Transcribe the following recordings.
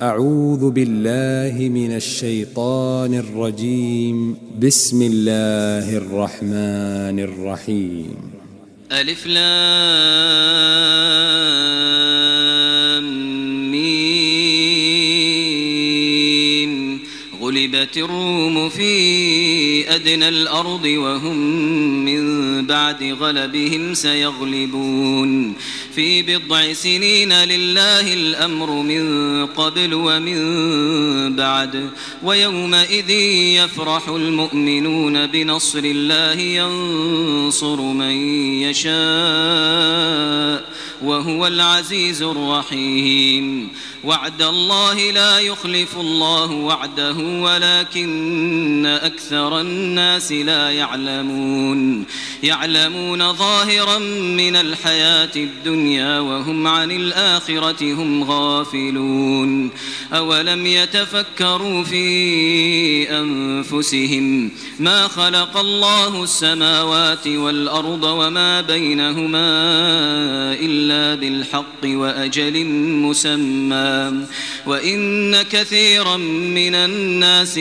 أعوذ بالله من الشيطان الرجيم. بسم الله الرحمن الرحيم. ألف لام ميم. غلبت الروم في أدنى الأرض وهم من بعد غلبهم سيغلبون في بضع سنين لله الأمر من قبل ومن بعد ويومئذ يفرح المؤمنون بنصر الله ينصر من يشاء وهو العزيز الرحيم. وعد الله لا يخلف الله وعده ولكن أكثر الناس لا يعلمون ظاهرا من الحياة الدنيا وهم عن الآخرة هم غافلون. أولم يتفكروا في أنفسهم ما خلق الله السماوات والأرض وما بينهما إلا بالحق وأجل مسمى وإن كثيرا من الناس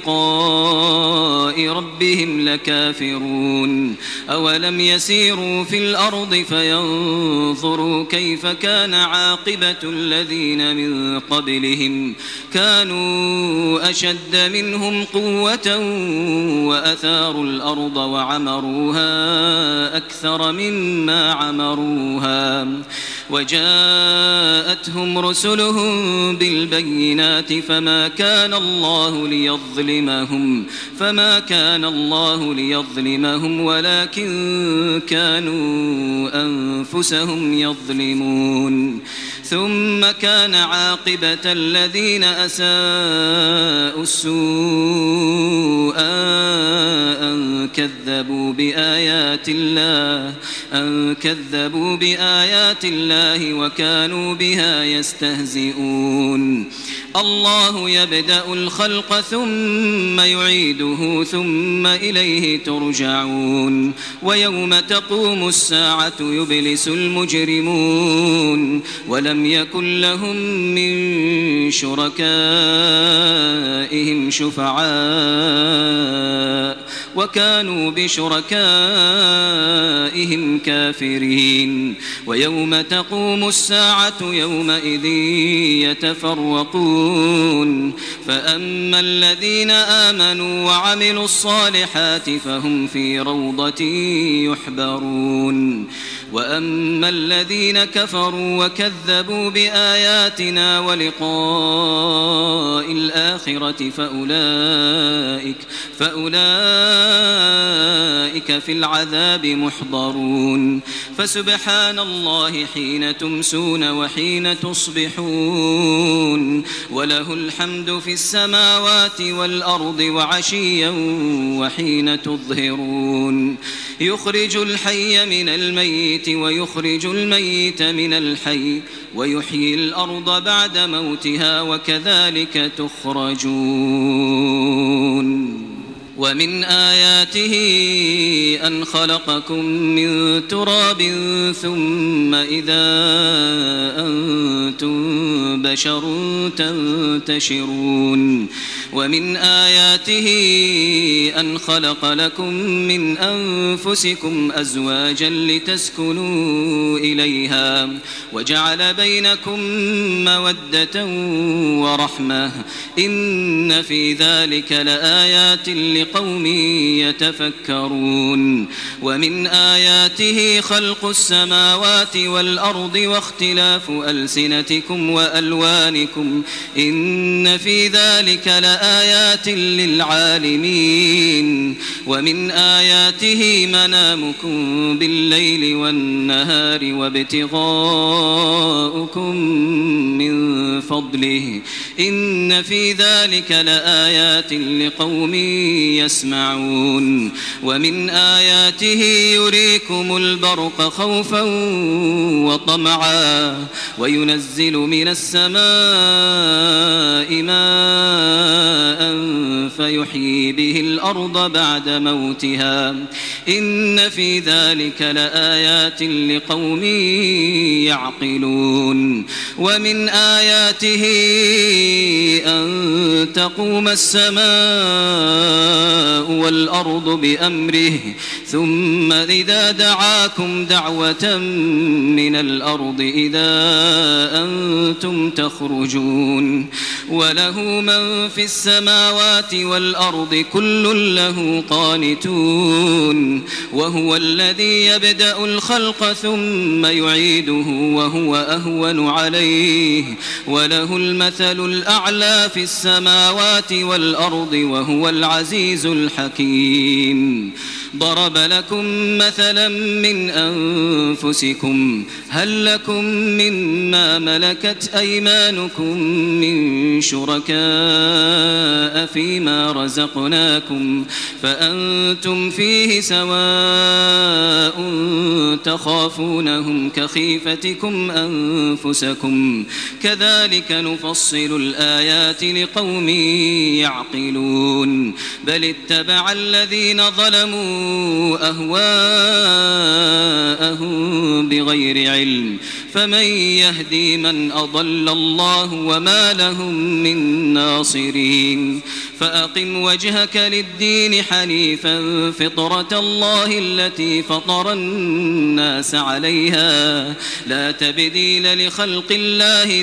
بلقاء ربهم لكافرون. أولم يسيروا في الأرض فينظروا كيف كان عاقبة الذين من قبلهم كانوا أشد منهم قوة وأثاروا الأرض وعمروها أكثر مما عمروها وجاءتهم رسلهم بالبينات فما كان الله ليظلمهم ولكن كانوا أنفسهم يظلمون. ثم كان عاقبة الذين أساءوا السوء أن كذبوا بآيات الله وكانوا بها يستهزئون. الله يبدأ الخلق ثم يعيده ثم إليه ترجعون. ويوم تقوم الساعة يبلس المجرمون ولم يكن لهم من شركائهم شفعاء وكانوا بشركائهم كافرين. ويوم تقوم الساعة يومئذ يتفرقون فأما الذين آمنوا وعملوا الصالحات فهم في روضة يحبرون وأما الذين كفروا وكذبوا بآياتنا ولقاء الآخرة فأولئك في العذاب محضرون. فسبحان الله حين تمسون وحين تصبحون وله الحمد في السماوات والأرض وعشيا وحين تظهرون. يخرج الحي من الميت ويخرج الميت من الحي ويحيي الأرض بعد موتها وكذلك تخرجون. ومن آياته أن خلقكم من تراب ثم إذا أنتم بشر تنتشرون. ومن آياته أن خلق لكم من أنفسكم أزواجا لتسكنوا إليها وجعل بينكم مودة ورحمة إن في ذلك لآيات لقوم يتفكرون. ومن آياته خلق السماوات والأرض واختلاف ألسنتكم وألوانكم إن في ذلك لآيات للعالمين. ومن آياته منامكم بالليل والنهار وابتغاؤكم من فضله إن في ذلك لآيات لقوم يسمعون. ومن آياته يريكم البرق خوفا وطمعا وينزل من السماء ماء فيحيي به الأرض بعد موتها إن في ذلك لآيات لقوم يعقلون. ومن آياته تقوم السماء والأرض بأمره ثم إذا دعاكم دعوة من الأرض إذا أنتم تخرجون وله من في السماوات والأرض كل له قانتون وهو الذي يبدأ الخلق ثم يعيده وهو أهون عليه وله المثل الأعلى في السماوات والأرض وهو العزيز الحكيم ضرب لكم مثلا من أنفسكم هل لكم مما ملكت أيمانكم من شركاء فيما رزقناكم فأنتم فيه سواء تخافونهم كخيفتكم أنفسكم كذلك نفصل الآيات لقوم يعقلون بل اتبع الذين ظلموا أهواءهم بغير علم فمن يهدي من أضل الله وما لهم من ناصرين فأقم وجهك للدين حنيفا فطرة الله التي فطر الناس عليها لا تبديل لخلق الله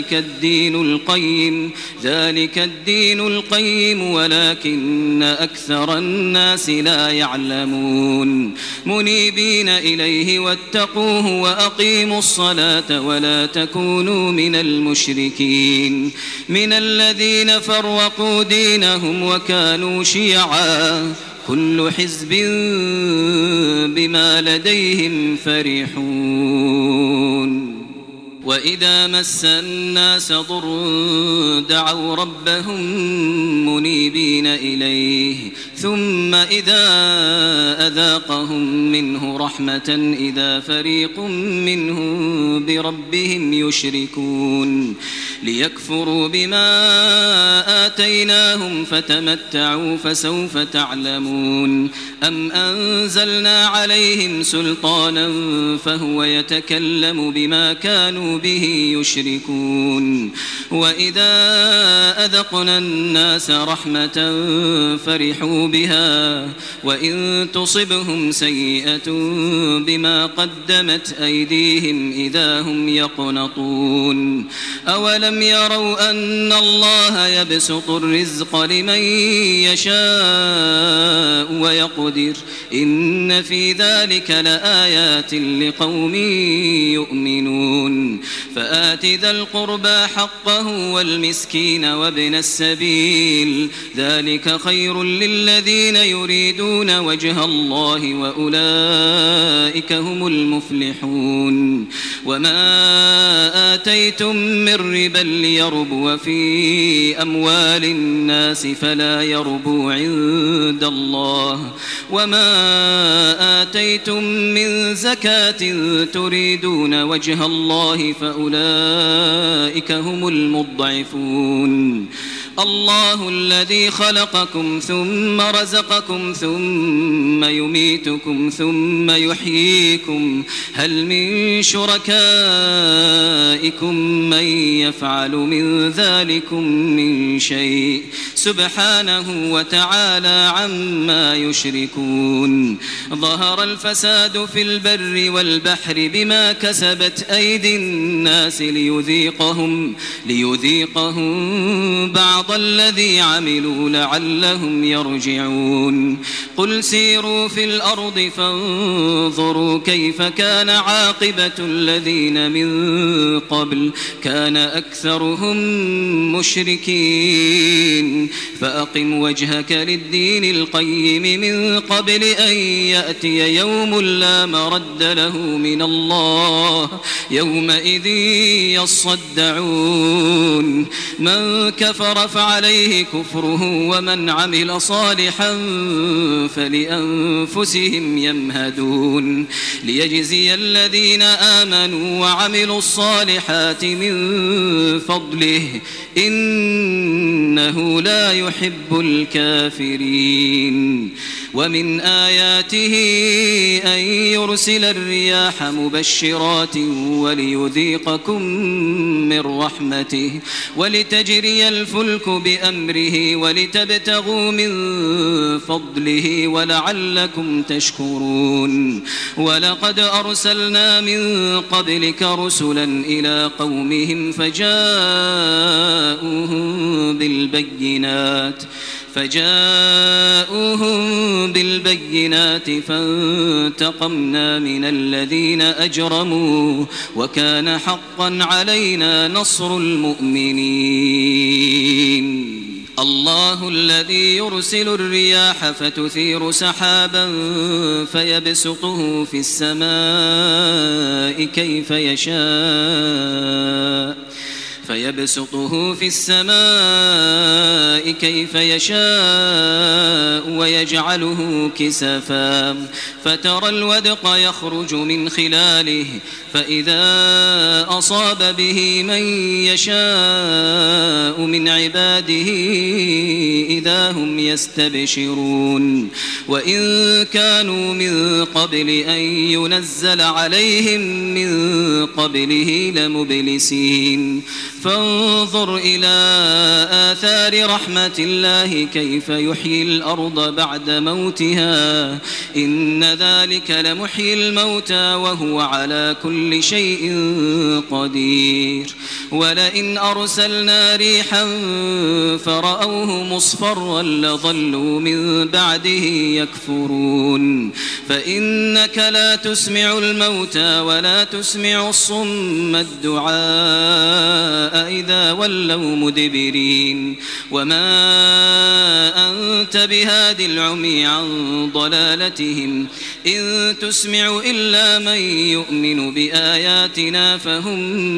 ذلك الدين القيم ولكن أكثر الناس لا يعلمون منيبين إليه واتقوه وأقيموا الصلاة ولا تكونوا من المشركين من الذين فرقوا دينهم وكانوا شيعا كل حزب بما لديهم فرحون وإذا مس الناس ضر دعوا ربهم منيبين إليه ثم إذا أذاقهم منه رحمة إذا فريق منهم بربهم يشركون ليكفروا بما آتيناهم فتمتعوا فسوف تعلمون أم أنزلنا عليهم سلطانا فهو يتكلم بما كانوا به يشركون وإذا أذقنا الناس رحمة فرحوا بها وإن تصبهم سيئة بما قدمت أيديهم إذا هم يقنطون أولم يروا أن الله يبسط الرزق لمن يشاء ويقدر إن في ذلك لآيات لقوم يؤمنون فآت ذا القربى حقه والمسكين وابن السبيل ذلك خير للذين يريدون وجه الله وأولئك هم المفلحون وما آتيتم من ربا ليربو في أموال الناس فلا يربو عند الله وما آتيتم من زكاة تريدون وجه الله فأولئك هم المضعفون الله الذي خلقكم ثم رزقكم ثم يميتكم ثم يحييكم هل من شركائكم من يفعل من ذلكم من شيء سبحانه وتعالى عما يشركون ظهر الفساد في البر والبحر بما كسبت أيدي الناس ليذيقهم بعض الذي عملوا لعلهم يرجعون قل سيروا في الأرض فانظروا كيف كان عاقبة الذين من قبل كان أكثرهم مشركين فأقم وجهك للدين القيم من قبل أن يأتي يوم لا مرد له من الله يومئذ يصدعون من كفر فعليه كفره ومن عمل صالحا فلأنفسهم يمهدون ليجزي الذين آمنوا وعملوا الصالحات من فضله إنه لا لا يحب الكافرين. ومن آياته أن يرسل الرياح مبشرات وليذيقكم من رحمته ولتجري الفلك بأمره ولتبتغوا من فضله ولعلكم تشكرون. ولقد أرسلنا من قبلك رسلا إلى قومهم فجاءوهم بالبينات فانتقمنا من الذين أجرموا وكان حقا علينا نصر المؤمنين. الله الذي يرسل الرياح فتثير سحابا فيبسطه في السماء كيف يشاء ويجعله كسفا فترى الودق يخرج من خلاله فإذا أصاب به من يشاء من عباده إذا هم يستبشرون. وإن كانوا من قبل أن ينزل عليهم من قبله لمبلسين. فانظر إلى آثار رحمة الله كيف يحيي الأرض بعد موتها إن ذلك لمحيي الموتى وهو على كل شيء قدير. ولئن أرسلنا ريحا فرأوه مصفرا لظلوا من بعده يكفرون. فإنك لا تسمع الموتى ولا تسمع الصم الدعاء إذا ولوا مدبرين. وما أنت بهاد العمي عن ضلالتهم إن تسمع إلا من يؤمن بآياتنا فهم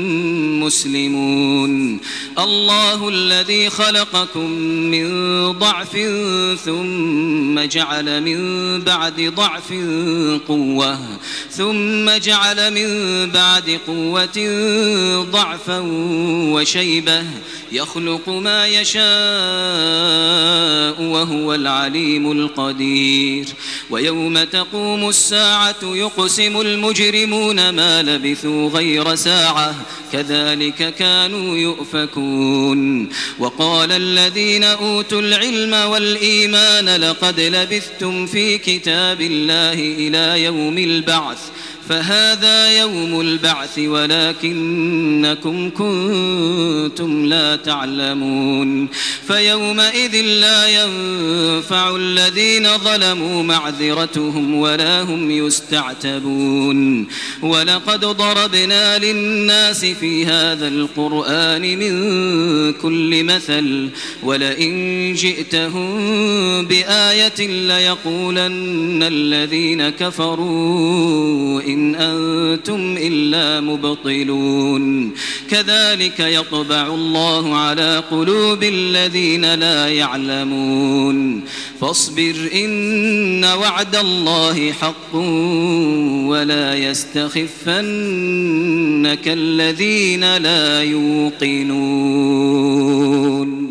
مسلمون. الله الذي خلقكم من ضعف ثم جعل من بعد ضعف قوة ثم جعل من بعد قوة ضعفا وشيبة يخلق ما يشاء وهو العليم القدير. ويوم تقوم الساعة يقسم المجرمون ما لبثوا غير ساعة كذلك كانوا يؤفكون. وقال الذين أوتوا العلم والإيمان لقد لبثتم في كتاب الله إلى يوم البعث فهذا يوم البعث ولكنكم كنتم لا تعلمون. فيومئذ لا ينفع الذين ظلموا معذرتهم ولا هم يستعتبون. ولقد ضربنا للناس في هذا القرآن من كل مثل ولئن جئتهم بآية ليقولن الذين كفروا إن أنتم إلا مبطلون. كذلك يطبع الله على قلوب الذين لا يعلمون. فاصبر إن وعد الله حق ولا يستخفنك الذين لا يوقنون.